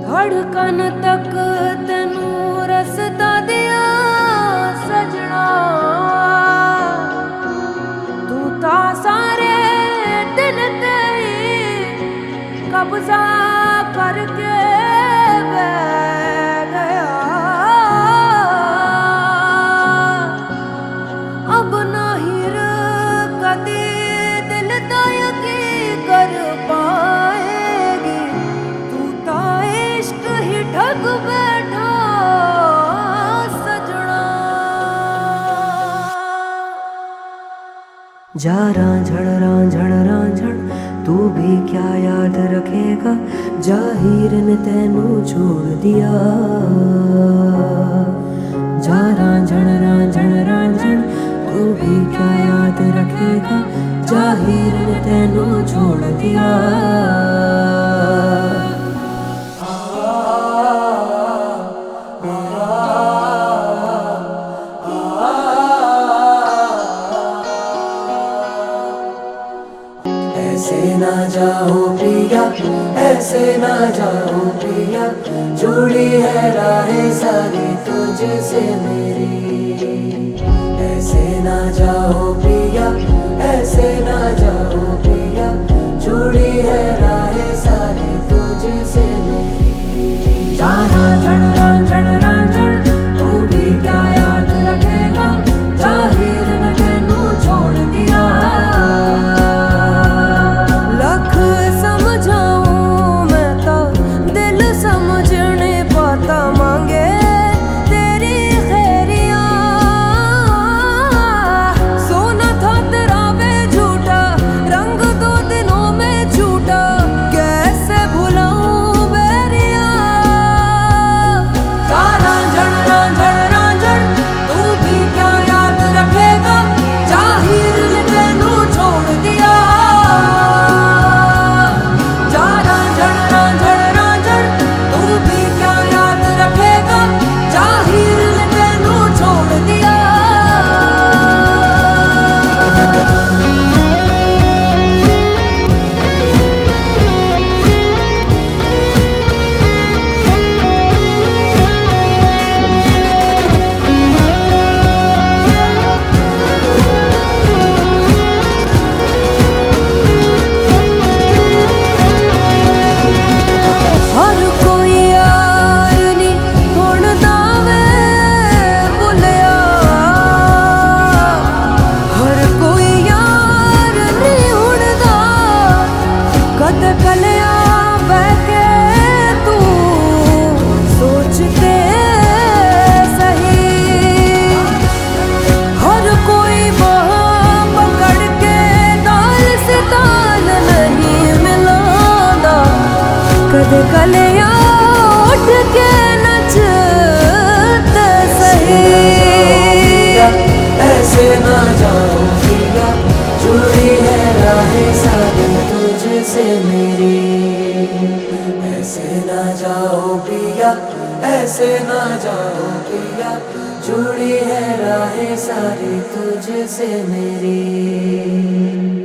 धड़कन तक तेनू रसता दिया सजना, तू ता सारे दिल ते कब्जा करके बह गया। अब नहीं कदी दिल दा यकीन कर पाएगी, तू ता इश्क ही ठग बैठा सजना। जा रांझण रांझण तू भी क्या याद रखेगा, जाहिर ने तेनू छोड़ दिया। जा रांझण रांझण तू भी क्या याद रखेगा, जाहिर ने तेनू छोड़ दिया। ऐसे ना जाओ पिया, ऐसे ना जाओ पिया, जुड़ी है राहें सारी तुझसे मेरी। ऐसे ना जाओ पिया, ऐसे ना जाओ पिया, जुड़ी है राहें सारी तुझसे मेरी। जाना रांझण रांझण तू भी क्या याद रखेगा, जाहिर ने तेनू छोड़ दिया। कदे कलियां उठ के नचते सही। ऐसे ना जाओ पिया, जुड़ी है राहें सारी तुझसे मेरी। ऐसे ना जाओ पिया, ऐसे ना जाओ पिया, जुड़ी है राहें सारी तुझसे मेरी।